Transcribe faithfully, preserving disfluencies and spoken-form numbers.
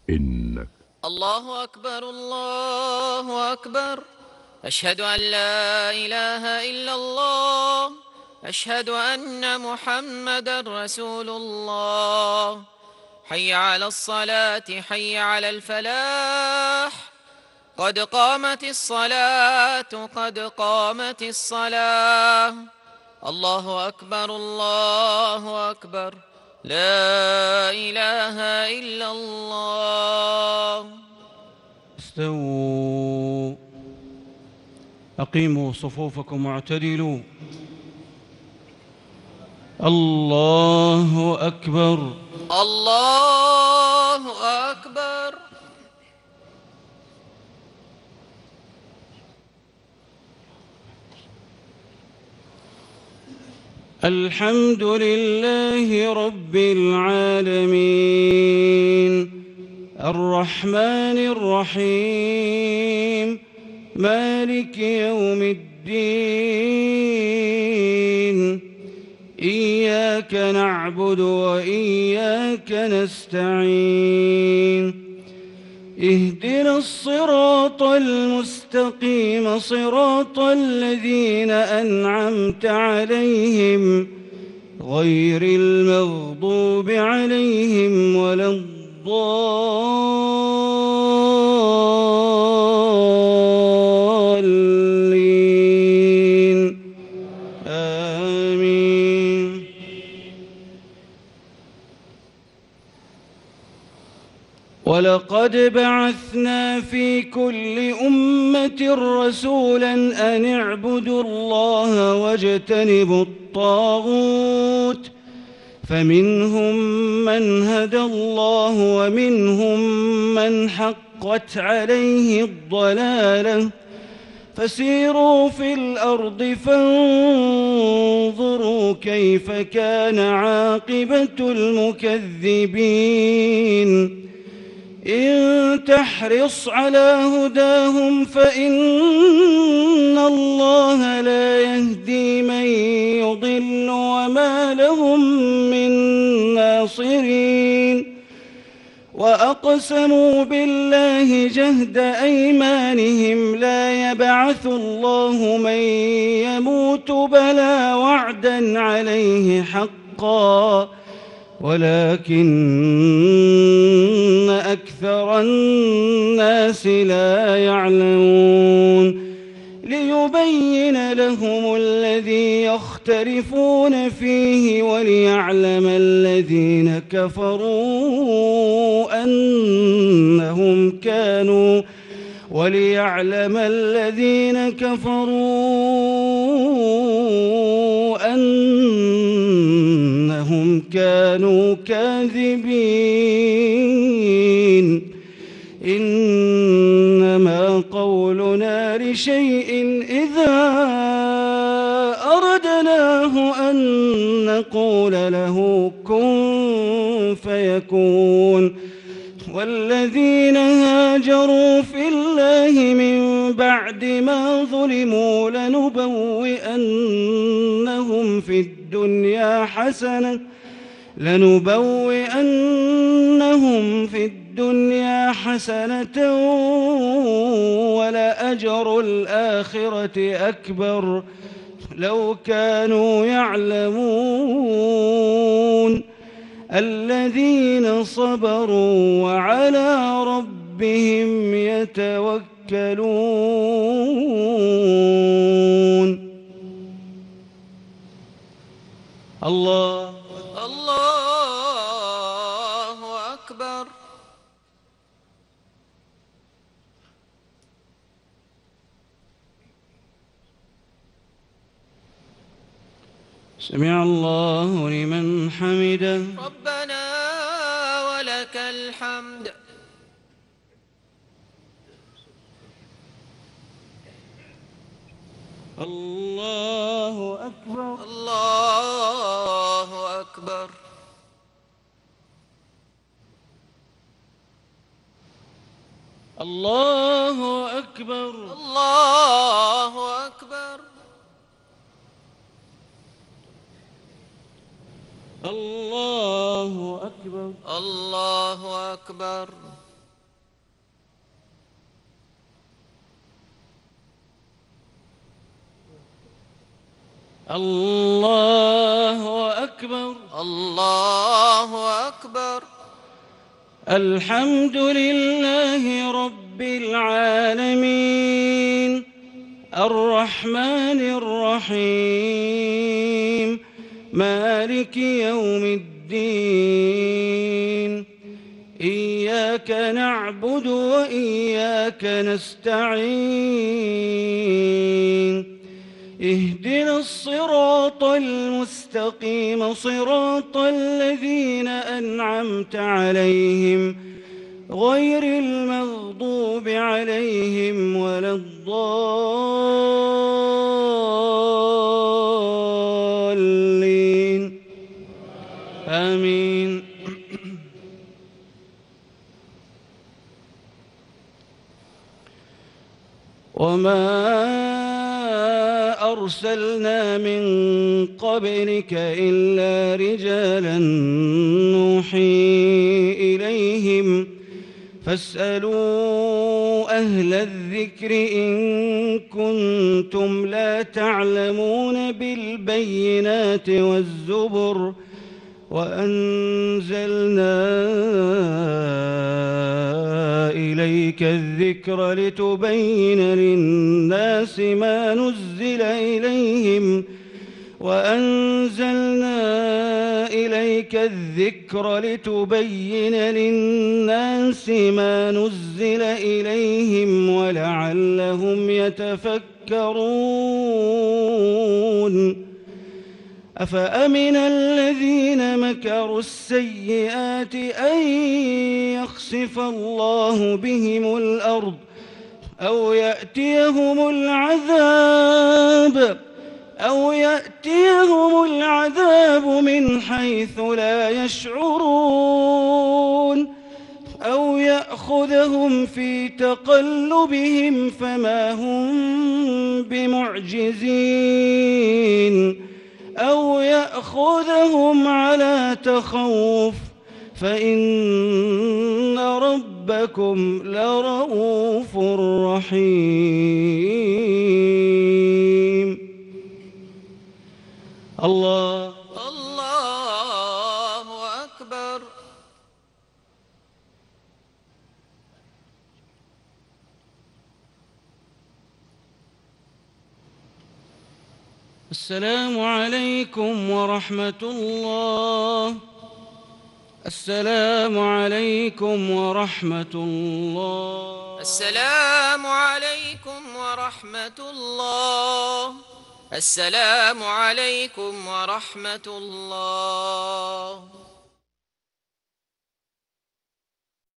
إنك. الله أكبر الله أكبر. أشهد أن لا إله إلا الله. أشهد أن محمدا رسول الله. حي على الصلاة حي على الفلاح. قد قامت الصلاة قد قامت الصلاة. الله أكبر الله أكبر. لا إله إلا الله. استووا، أقيموا صفوفكم واعتدلوا. الله أكبر الله أكبر. الحمد لله رب العالمين، الرحمن الرحيم، مالك يوم الدين. إياك نعبد وإياك نستعين. اهدنا الصراط المستقيم، صراط الذين أنعمت عليهم غير المغضوب عليهم ولا الضالين. آمين. ولقد بعثنا في كل أمة رسولا أن اعبدوا الله واجتنبوا الطاغوت، فمنهم من هدى الله ومنهم من حقت عليه الضلالة. فسيروا في الأرض فانظروا كيف كان عاقبة المكذبين. إن تحرص على هداهم فإن الله لا يهدي من يضل وما لهم من ناصرين. وأقسموا بالله جهد أيمانهم لا يبعث الله من يموت بلى وعدا عليه حقا ولكن أكثر الناس لا يعلمون. ليبين لهم الذي يختلفون فيه وليعلم الذين كفروا أنهم كانوا وليعلم الذين كفروا أنهم كانوا كاذبين. إنما قولنا لشيء إذا أردناه أن نقول له كن فيكون. والذين هاجروا في الله من بعد ما ظلموا لنبوئنهم في الدنيا حسنة لنبوئنهم في الدنيا حسنة ولأجر الآخرة أكبر لو كانوا يعلمون. الذين صبروا وعلى ربهم يتوكلون. الله الله أكبر. سمع الله لمن حمده. ربنا ولك الحمد. الله أكبر. الله أكبر. الله أكبر. الله أكبر. الله أكبر. الله أكبر. الله أكبر. الله أكبر. الحمد لله رب العالمين الرحمن الرحيم مالك يوم الدين إياك نعبد وإياك نستعين اهدنا الصراط المستقيم صراط الذين أنعمت عليهم غير المغضوب عليهم ولا الضالين آمين. وما أرسلنا من قبلك إلا رجالا نوحي إليهم فاسألوا أهل الذكر إن كنتم لا تعلمون بالبينات والزبر وأنزلنا إليك الذكر لتبين للناس ما نزل إليهم وأنزلنا إليك الذكر لتبين للناس ما نزل إليهم ولعلهم يتفكرون. أفأمن الذين مكروا السيئات أن يخسف الله بهم الأرض أو يأتيهم العذاب أو يأتيهم العذاب من حيث لا يشعرون أو يأخذهم في تقلبهم فما هم بمعجزين أو يأخذهم على تخوف فإن ربكم لرؤوف رحيم. الله الله أكبر. السلام عليكم ورحمة الله. السلام عليكم ورحمة الله. السلام عليكم ورحمة الله. السلام عليكم ورحمة الله.